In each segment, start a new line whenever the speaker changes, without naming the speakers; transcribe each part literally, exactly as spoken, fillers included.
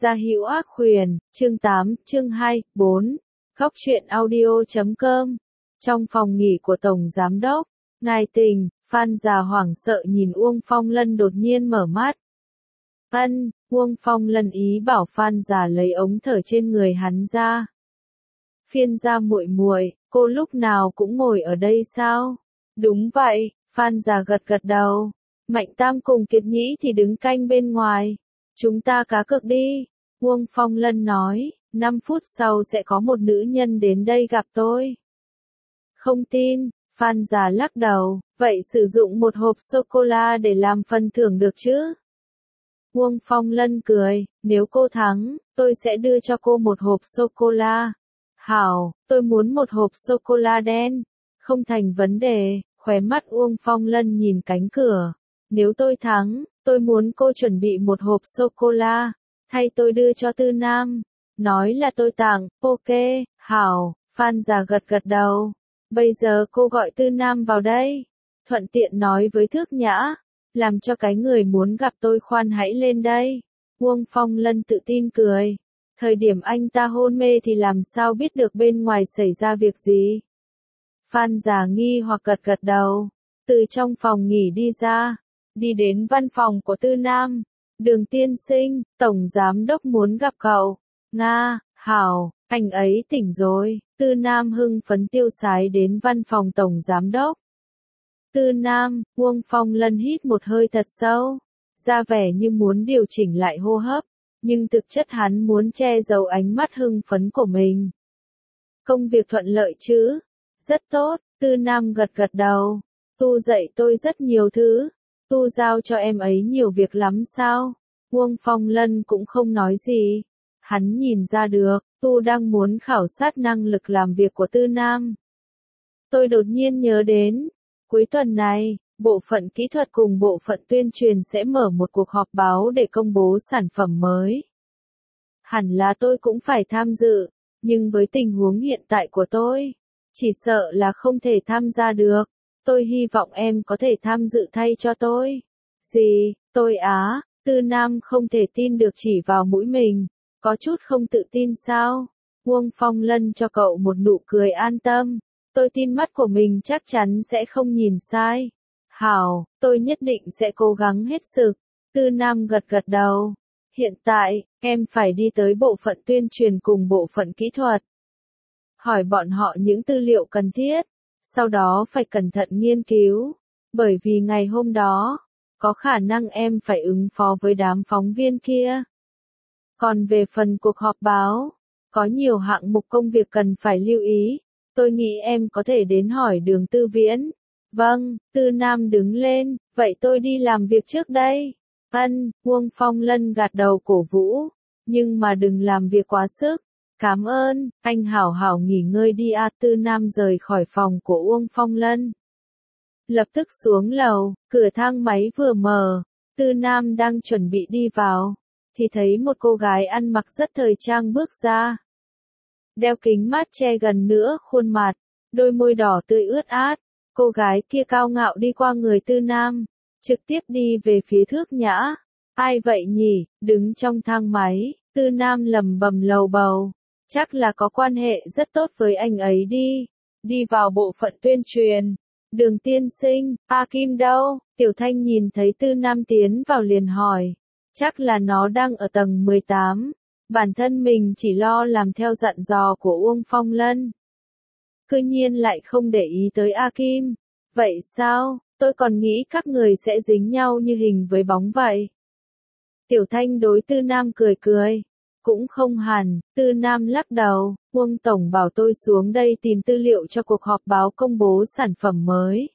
Gia Hữu Ác Huyền, chương tám, chương hai, bốn, góc truyện audio chấm com. Trong phòng nghỉ của Tổng Giám Đốc, Ngài Tình, Phan Già hoảng sợ nhìn Uông Phong Lân đột nhiên mở mắt. Ân, Uông Phong Lân ý bảo Phan Già lấy ống thở trên người hắn ra. Phiên Gia muội muội, cô lúc nào cũng ngồi ở đây sao? Đúng vậy, Phan Già gật gật đầu. Mạnh Tam cùng Kiệt Nhĩ thì đứng canh bên ngoài. Chúng ta cá cược đi. Uông Phong Lân nói, năm phút sau sẽ có một nữ nhân đến đây gặp tôi. Không tin, Phan Già lắc đầu, vậy sử dụng một hộp sô-cô-la để làm phần thưởng được chứ? Uông Phong Lân cười, nếu cô thắng, tôi sẽ đưa cho cô một hộp sô-cô-la. Hảo, tôi muốn một hộp sô-cô-la đen. Không thành vấn đề, khóe mắt Uông Phong Lân nhìn cánh cửa. Nếu tôi thắng, tôi muốn cô chuẩn bị một hộp sô-cô-la, thay tôi đưa cho Tư Nam. Nói là tôi tặng, ok, hảo, Phan Già gật gật đầu. Bây giờ cô gọi Tư Nam vào đây. Thuận tiện nói với Thước Nhã, làm cho cái người muốn gặp tôi khoan hãy lên đây. Uông Phong Lân tự tin cười. Thời điểm anh ta hôn mê thì làm sao biết được bên ngoài xảy ra việc gì? Phan Già nghi hoặc gật gật đầu. Từ trong phòng nghỉ đi ra. Đi đến văn phòng của Tư Nam. Đường tiên sinh, Tổng Giám Đốc muốn gặp cậu. Nga, hảo, anh ấy tỉnh rồi. Tư Nam hưng phấn tiêu sái đến văn phòng Tổng Giám Đốc. Tư Nam, Uông Phong Lân hít một hơi thật sâu. Ra vẻ như muốn điều chỉnh lại hô hấp. Nhưng thực chất hắn muốn che giấu ánh mắt hưng phấn của mình. Công việc thuận lợi chứ? Rất tốt, Tư Nam gật gật đầu. Tu dạy tôi rất nhiều thứ. Tu giao cho em ấy nhiều việc lắm sao? Uông Phong Lân cũng không nói gì. Hắn nhìn ra được, Tu đang muốn khảo sát năng lực làm việc của Tư Nam. Tôi đột nhiên nhớ đến, cuối tuần này, bộ phận kỹ thuật cùng bộ phận tuyên truyền sẽ mở một cuộc họp báo để công bố sản phẩm mới. Hẳn là tôi cũng phải tham dự, nhưng với tình huống hiện tại của tôi, chỉ sợ là không thể tham gia được. Tôi hy vọng em có thể tham dự thay cho tôi. Gì, tôi á, Tư Nam không thể tin được chỉ vào mũi mình. Có chút không tự tin sao? Uông Phong Lân cho cậu một nụ cười an tâm. Tôi tin mắt của mình chắc chắn sẽ không nhìn sai. Hảo, tôi nhất định sẽ cố gắng hết sức. Tư Nam gật gật đầu. Hiện tại, em phải đi tới bộ phận tuyên truyền cùng bộ phận kỹ thuật. Hỏi bọn họ những tư liệu cần thiết. Sau đó phải cẩn thận nghiên cứu. Bởi vì ngày hôm đó, có khả năng em phải ứng phó với đám phóng viên kia. Còn về phần cuộc họp báo, có nhiều hạng mục công việc cần phải lưu ý. Tôi nghĩ em có thể đến hỏi Đường Tư Viễn. Vâng, Tư Nam đứng lên, vậy tôi đi làm việc trước đây. Ân, Uông Phong Lân gật đầu cổ vũ. Nhưng mà đừng làm việc quá sức. Cảm ơn, anh hảo hảo nghỉ ngơi đi a. Tư Nam rời khỏi phòng của Uông Phong Lân. Lập tức xuống lầu, cửa thang máy vừa mở. Tư Nam đang chuẩn bị đi vào. Thì thấy một cô gái ăn mặc rất thời trang bước ra. Đeo kính mát che gần nữa khuôn mặt, đôi môi đỏ tươi ướt át. Cô gái kia cao ngạo đi qua người Tư Nam, trực tiếp đi về phía Thước Nhã. Ai vậy nhỉ, đứng trong thang máy, Tư Nam lẩm bẩm lầu bầu. Chắc là có quan hệ rất tốt với anh ấy đi. Đi vào bộ phận tuyên truyền. Đường tiên sinh, A Kim đâu? Tiểu Thanh nhìn thấy Tư Nam tiến vào liền hỏi. Chắc là nó đang ở tầng mười tám. Bản thân mình chỉ lo làm theo dặn dò của Uông Phong Lân. Cứ nhiên lại không để ý tới A Kim. Vậy sao, tôi còn nghĩ các người sẽ dính nhau như hình với bóng vậy. Tiểu Thanh đối Tư Nam cười cười. Cũng không hẳn, Tư Nam lắc đầu, Uông Tổng bảo tôi xuống đây tìm tư liệu cho cuộc họp báo công bố sản phẩm mới.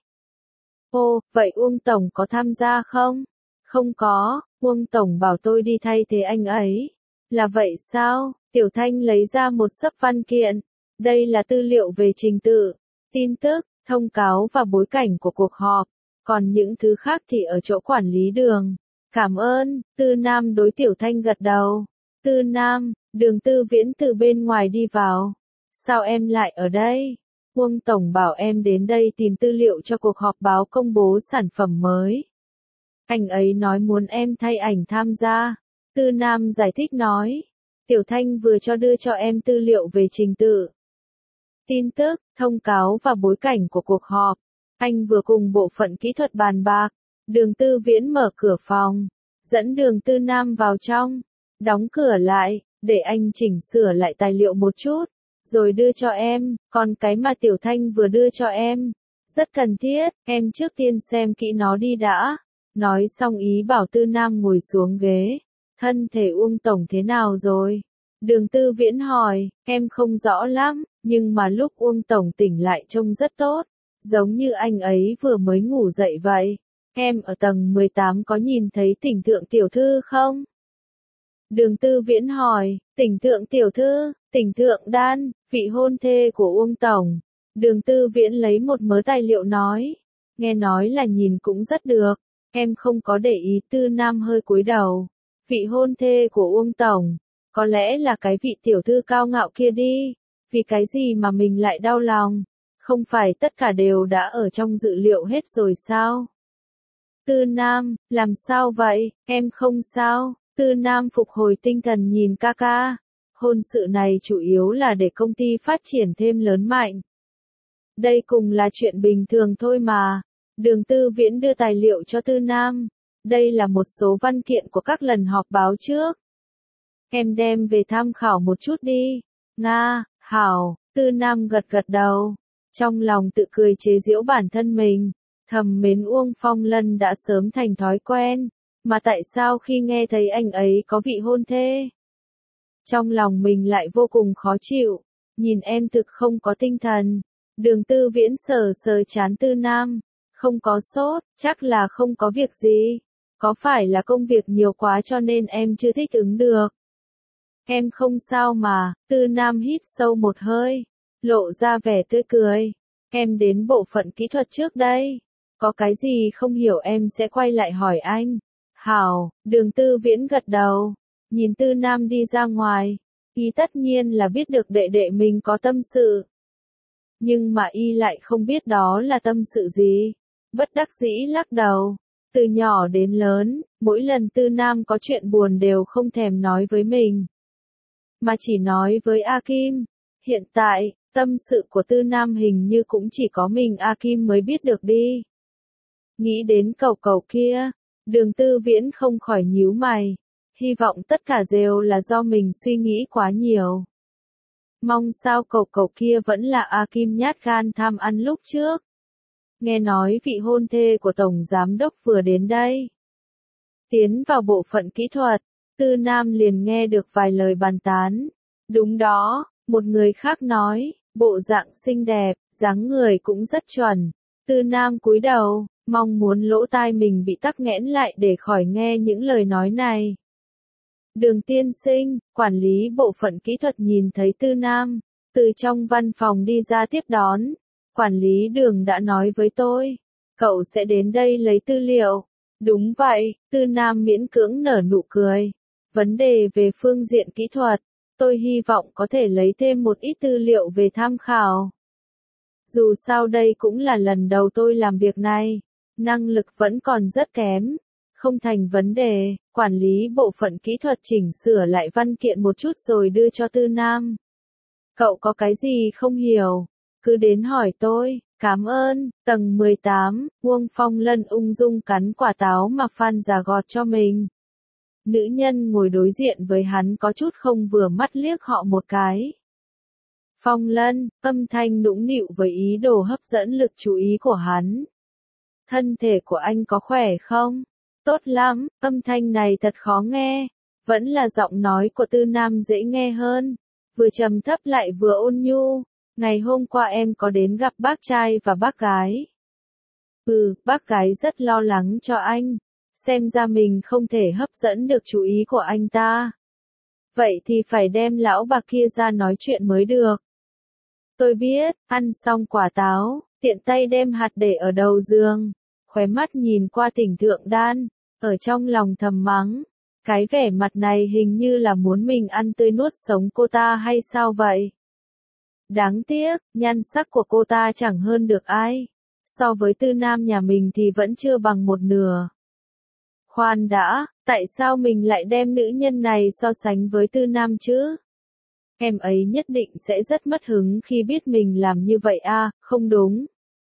Ồ, vậy Uông Tổng có tham gia không? Không có, Uông Tổng bảo tôi đi thay thế anh ấy. Là vậy sao? Tiểu Thanh lấy ra một xấp văn kiện. Đây là tư liệu về trình tự, tin tức, thông cáo và bối cảnh của cuộc họp. Còn những thứ khác thì ở chỗ quản lý Đường. Cảm ơn, Tư Nam đối Tiểu Thanh gật đầu. Tư Nam, Đường Tư Viễn từ bên ngoài đi vào. Sao em lại ở đây? Uông Tổng bảo em đến đây tìm tư liệu cho cuộc họp báo công bố sản phẩm mới. Anh ấy nói muốn em thay ảnh tham gia. Tư Nam giải thích nói. Tiểu Thanh vừa cho đưa cho em tư liệu về trình tự, tin tức, thông cáo và bối cảnh của cuộc họp. Anh vừa cùng bộ phận kỹ thuật bàn bạc. Đường Tư Viễn mở cửa phòng, dẫn Đường Tư Nam vào trong, đóng cửa lại, để anh chỉnh sửa lại tài liệu một chút, rồi đưa cho em, còn cái mà Tiểu Thanh vừa đưa cho em, rất cần thiết, em trước tiên xem kỹ nó đi đã. Nói xong ý bảo Tư Nam ngồi xuống ghế. Thân thể Uông Tổng thế nào rồi? Đường Tư Viễn hỏi, em không rõ lắm, nhưng mà lúc Uông Tổng tỉnh lại trông rất tốt, giống như anh ấy vừa mới ngủ dậy vậy. Em ở tầng mười tám có nhìn thấy Tỉnh Thượng tiểu thư không? Đường Tư Viễn hỏi, Tỉnh Thượng tiểu thư, Tỉnh Thượng Đan, vị hôn thê của Uông Tổng. Đường Tư Viễn lấy một mớ tài liệu nói, nghe nói là nhìn cũng rất được, em không có để ý. Tư Nam hơi cúi đầu, vị hôn thê của Uông Tổng, có lẽ là cái vị tiểu thư cao ngạo kia đi, vì cái gì mà mình lại đau lòng, không phải tất cả đều đã ở trong dự liệu hết rồi sao? Tư Nam, làm sao vậy, em không sao? Tư Nam phục hồi tinh thần nhìn ca ca. Hôn sự này chủ yếu là để công ty phát triển thêm lớn mạnh. Đây cùng là chuyện bình thường thôi mà. Đường Tư Viễn đưa tài liệu cho Tư Nam. Đây là một số văn kiện của các lần họp báo trước. Em đem về tham khảo một chút đi. Nga, hảo, Tư Nam gật gật đầu. Trong lòng tự cười chế giễu bản thân mình. Thầm mến Uông Phong Lân đã sớm thành thói quen. Mà tại sao khi nghe thấy anh ấy có vị hôn thê, trong lòng mình lại vô cùng khó chịu. Nhìn em thực không có tinh thần. Đường Tư Viễn sờ sờ trán Tư Nam. Không có sốt, chắc là không có việc gì. Có phải là công việc nhiều quá cho nên em chưa thích ứng được? Em không sao mà. Tư Nam hít sâu một hơi, lộ ra vẻ tươi cười. Em đến bộ phận kỹ thuật trước đây. Có cái gì không hiểu em sẽ quay lại hỏi anh. Hảo, Đường Tư Viễn gật đầu. Nhìn Tư Nam đi ra ngoài. Y tất nhiên là biết được đệ đệ mình có tâm sự. Nhưng mà Y lại không biết đó là tâm sự gì. Bất đắc dĩ lắc đầu. Từ nhỏ đến lớn, mỗi lần Tư Nam có chuyện buồn đều không thèm nói với mình, mà chỉ nói với A Kim. Hiện tại, tâm sự của Tư Nam hình như cũng chỉ có mình A Kim mới biết được đi. Nghĩ đến cậu cậu kia, Đường Tư Viễn không khỏi nhíu mày. Hy vọng tất cả đều là do mình suy nghĩ quá nhiều. Mong sao cậu cậu kia vẫn là A Kim nhát gan tham ăn lúc trước. Nghe nói vị hôn thê của Tổng Giám Đốc vừa đến đây. Tiến vào bộ phận kỹ thuật, Tư Nam liền nghe được vài lời bàn tán. Đúng đó, một người khác nói, bộ dạng xinh đẹp, dáng người cũng rất chuẩn. Tư Nam cúi đầu, mong muốn lỗ tai mình bị tắc nghẽn lại để khỏi nghe những lời nói này. Đường tiên sinh, quản lý bộ phận kỹ thuật nhìn thấy Tư Nam, từ trong văn phòng đi ra tiếp đón. Quản lý Đường đã nói với tôi, cậu sẽ đến đây lấy tư liệu. Đúng vậy, Tư Nam miễn cưỡng nở nụ cười. Vấn đề về phương diện kỹ thuật, tôi hy vọng có thể lấy thêm một ít tư liệu về tham khảo. Dù sao đây cũng là lần đầu tôi làm việc này, năng lực vẫn còn rất kém. Không thành vấn đề, quản lý bộ phận kỹ thuật chỉnh sửa lại văn kiện một chút rồi đưa cho Tư Nam. Cậu có cái gì không hiểu, cứ đến hỏi tôi. Cảm ơn. Tầng mười tám, Uông Phong Lân ung dung cắn quả táo mà Phan Già gọt cho mình. Nữ nhân ngồi đối diện với hắn có chút không vừa mắt liếc họ một cái. Phong Lân, âm thanh nũng nịu với ý đồ hấp dẫn lực chú ý của hắn. Thân thể của anh có khỏe không? Tốt lắm, âm thanh này thật khó nghe. Vẫn là giọng nói của Tư Nam dễ nghe hơn. Vừa trầm thấp lại vừa ôn nhu. Ngày hôm qua em có đến gặp bác trai và bác gái. Ừ, bác gái rất lo lắng cho anh. Xem ra mình không thể hấp dẫn được chú ý của anh ta. Vậy thì phải đem lão bà kia ra nói chuyện mới được. Tôi biết, ăn xong quả táo, tiện tay đem hạt để ở đầu giường. Khóe mắt nhìn qua Tỉnh Thượng Đan, ở trong lòng thầm mắng. Cái vẻ mặt này hình như là muốn mình ăn tươi nuốt sống cô ta hay sao vậy? Đáng tiếc, nhan sắc của cô ta chẳng hơn được ai. So với Tư Nam nhà mình thì vẫn chưa bằng một nửa. Khoan đã, tại sao mình lại đem nữ nhân này so sánh với Tư Nam chứ? Em ấy nhất định sẽ rất mất hứng khi biết mình làm như vậy à, không đúng.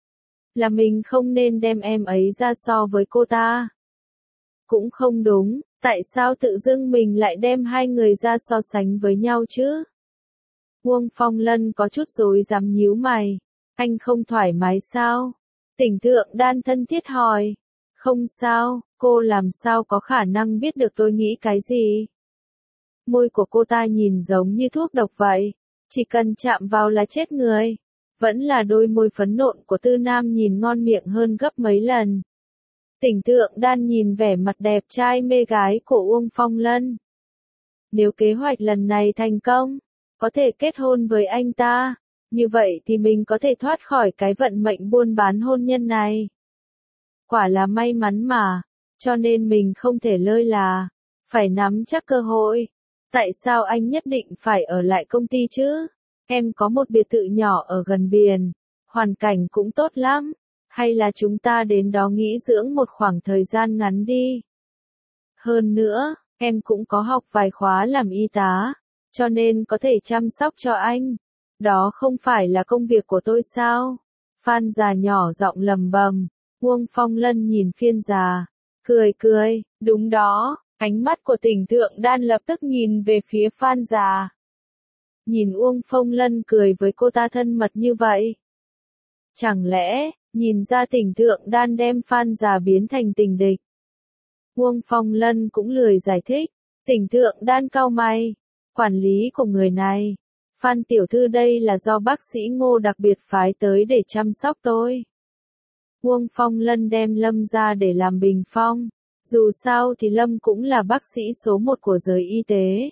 Là mình không nên đem em ấy ra so với cô ta. Cũng không đúng, tại sao tự dưng mình lại đem hai người ra so sánh với nhau chứ? Uông Phong Lân có chút rối rắm nhíu mày. Anh không thoải mái sao? Tỉnh Thượng Đan thân thiết hỏi. Không sao, cô làm sao có khả năng biết được tôi nghĩ cái gì? Môi của cô ta nhìn giống như thuốc độc vậy. Chỉ cần chạm vào là chết người. Vẫn là đôi môi phấn nộn của Tư Nam nhìn ngon miệng hơn gấp mấy lần. Tỉnh Thượng Đan nhìn vẻ mặt đẹp trai mê gái của Uông Phong Lân. Nếu kế hoạch lần này thành công, có thể kết hôn với anh ta, như vậy thì mình có thể thoát khỏi cái vận mệnh buôn bán hôn nhân này. Quả là may mắn mà, cho nên mình không thể lơi là, phải nắm chắc cơ hội. Tại sao anh nhất định phải ở lại công ty chứ? Em có một biệt thự nhỏ ở gần biển, hoàn cảnh cũng tốt lắm. Hay là chúng ta đến đó nghỉ dưỡng một khoảng thời gian ngắn đi. Hơn nữa, em cũng có học vài khóa làm y tá, cho nên có thể chăm sóc cho anh. Đó không phải là công việc của tôi sao? Phan già nhỏ giọng lầm bầm. Uông Phong Lân nhìn phiên già, cười cười, đúng đó, ánh mắt của Tỉnh Thượng Đan lập tức nhìn về phía Phan già. Nhìn Uông Phong Lân cười với cô ta thân mật như vậy. Chẳng lẽ, nhìn ra Tỉnh Thượng Đan đem Phan già biến thành tình địch. Uông Phong Lân cũng lười giải thích. Tỉnh Thượng Đan cau mày. Quản lý của người này. Phan tiểu thư đây là do bác sĩ Ngô đặc biệt phái tới để chăm sóc tôi. Uông Phong Lân đem Lâm ra để làm bình phong. Dù sao thì Lâm cũng là bác sĩ số một của giới y tế.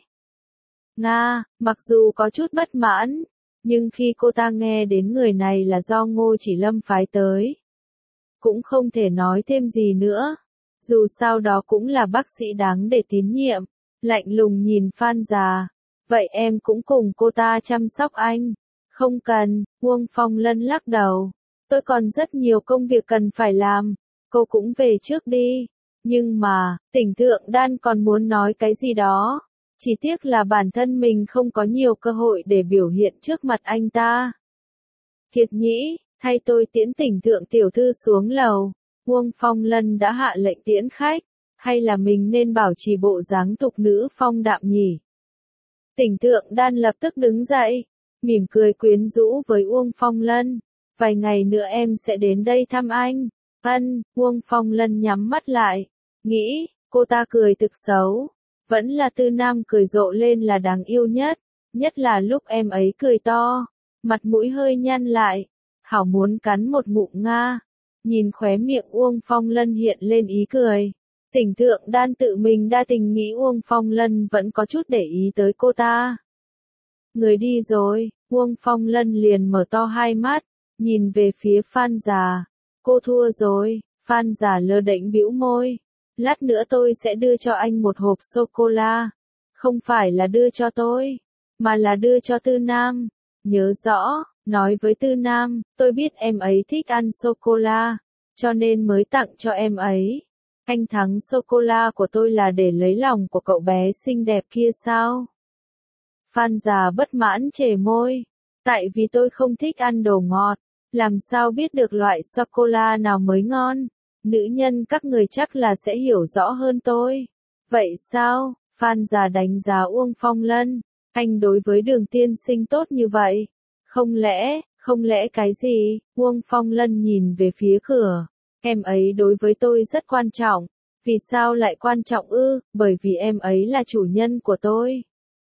Nga, mặc dù có chút bất mãn, nhưng khi cô ta nghe đến người này là do Ngô Chỉ Lâm phái tới, cũng không thể nói thêm gì nữa. Dù sao đó cũng là bác sĩ đáng để tín nhiệm. Lạnh lùng nhìn Phan già. Vậy em cũng cùng cô ta chăm sóc anh. Không cần, Uông Phong Lân lắc đầu. Tôi còn rất nhiều công việc cần phải làm. Cô cũng về trước đi. Nhưng mà, Tỉnh Thượng Đan còn muốn nói cái gì đó. Chỉ tiếc là bản thân mình không có nhiều cơ hội để biểu hiện trước mặt anh ta. Kiệt Nhĩ, thay tôi tiễn Tỉnh Thượng tiểu thư xuống lầu. Uông Phong Lân đã hạ lệnh tiễn khách. Hay là mình nên bảo trì bộ dáng tục nữ phong đạm nhỉ? Tỉnh Thượng Đan lập tức đứng dậy, mỉm cười quyến rũ với Uông Phong Lân. Vài ngày nữa em sẽ đến đây thăm anh. Ân, Uông Phong Lân nhắm mắt lại. Nghĩ, cô ta cười thực xấu. Vẫn là Tư Nam cười rộ lên là đáng yêu nhất. Nhất là lúc em ấy cười to. Mặt mũi hơi nhăn lại. Hảo muốn cắn một ngụm nga. Nhìn khóe miệng Uông Phong Lân hiện lên ý cười. Tỉnh Thượng Đan tự mình đa tình nghĩ Uông Phong Lân vẫn có chút để ý tới cô ta. Người đi rồi, Uông Phong Lân liền mở to hai mắt, nhìn về phía Phan già. Cô thua rồi, Phan già lơ đễnh bĩu môi. Lát nữa tôi sẽ đưa cho anh một hộp sô-cô-la. Không phải là đưa cho tôi, mà là đưa cho Tư Nam. Nhớ rõ, nói với Tư Nam, tôi biết em ấy thích ăn sô-cô-la, cho nên mới tặng cho em ấy. Anh thắng sô-cô-la của tôi là để lấy lòng của cậu bé xinh đẹp kia sao? Phan già bất mãn chề môi. Tại vì tôi không thích ăn đồ ngọt. Làm sao biết được loại sô-cô-la nào mới ngon? Nữ nhân các người chắc là sẽ hiểu rõ hơn tôi. Vậy sao? Phan già đánh giá Uông Phong Lân. Anh đối với Đường tiên sinh tốt như vậy. Không lẽ, không lẽ cái gì? Uông Phong Lân nhìn về phía cửa. Em ấy đối với tôi rất quan trọng. Vì sao lại quan trọng ư? Bởi vì em ấy là chủ nhân của tôi.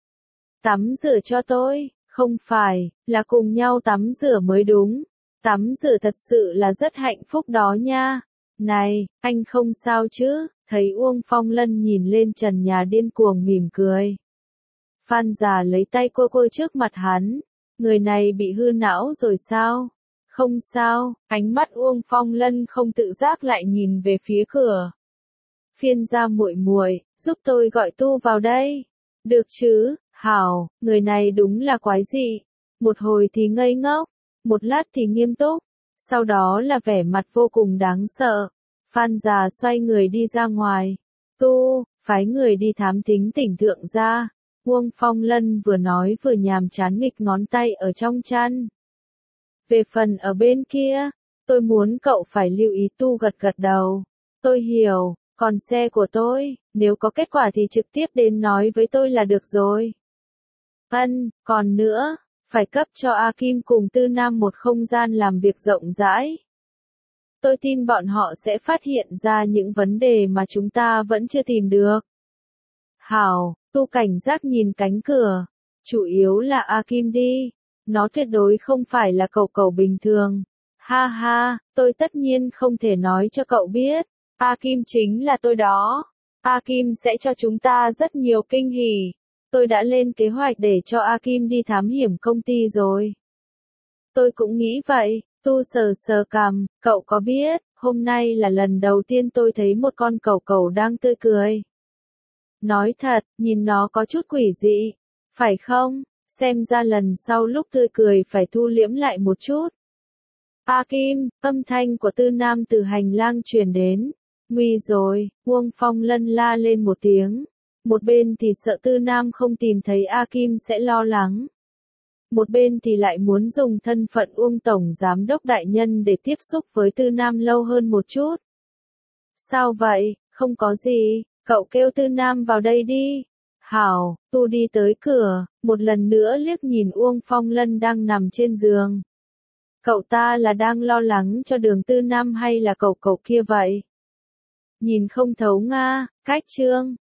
Tắm rửa cho tôi, không phải, là cùng nhau tắm rửa mới đúng. Tắm rửa thật sự là rất hạnh phúc đó nha. Này, anh không sao chứ? Thấy Uông Phong Lân nhìn lên trần nhà điên cuồng mỉm cười. Phan già lấy tay cô cô trước mặt hắn. Người này bị hư não rồi sao? Không sao, ánh mắt Uông Phong Lân không tự giác lại nhìn về phía cửa. Phiên gia muội muội, giúp tôi gọi Tu vào đây. Được chứ, hảo, người này đúng là quái dị. Một hồi thì ngây ngốc, một lát thì nghiêm túc, sau đó là vẻ mặt vô cùng đáng sợ. Phan già xoay người đi ra ngoài. Tu, phái người đi thám thính tỉnh thượng gia. Uông Phong Lân vừa nói vừa nhàm chán nghịch ngón tay ở trong chăn. Về phần ở bên kia, tôi muốn cậu phải lưu ý. Tu gật gật đầu. Tôi hiểu, còn xe của tôi, nếu có kết quả thì trực tiếp đến nói với tôi là được rồi. Ân, còn nữa, phải cấp cho A Kim cùng Tư Nam một không gian làm việc rộng rãi. Tôi tin bọn họ sẽ phát hiện ra những vấn đề mà chúng ta vẫn chưa tìm được. Hảo, Tu cảnh giác nhìn cánh cửa. Chủ yếu là A Kim đi. Nó tuyệt đối không phải là cậu cậu bình thường. Ha ha, tôi tất nhiên không thể nói cho cậu biết. A Kim chính là tôi đó. A Kim sẽ cho chúng ta rất nhiều kinh hỉ. Tôi đã lên kế hoạch để cho A Kim đi thám hiểm công ty rồi. Tôi cũng nghĩ vậy. Tu sờ sờ cằm, cậu có biết, hôm nay là lần đầu tiên tôi thấy một con cẩu cẩu đang tươi cười. Nói thật, nhìn nó có chút quỷ dị. Phải không? Xem ra lần sau lúc tươi cười phải thu liễm lại một chút. A Kim, âm thanh của Tư Nam từ hành lang truyền đến. Nguy rồi, Uông Phong Lân la lên một tiếng. Một bên thì sợ Tư Nam không tìm thấy A Kim sẽ lo lắng. Một bên thì lại muốn dùng thân phận Uông Tổng Giám đốc đại nhân để tiếp xúc với Tư Nam lâu hơn một chút. Sao vậy, không có gì, cậu kêu Tư Nam vào đây đi. Hảo, Tu đi tới cửa, một lần nữa liếc nhìn Uông Phong Lân đang nằm trên giường. Cậu ta là đang lo lắng cho Đường Tư Nam hay là cậu cậu kia vậy? Nhìn không thấu nga, cách chương.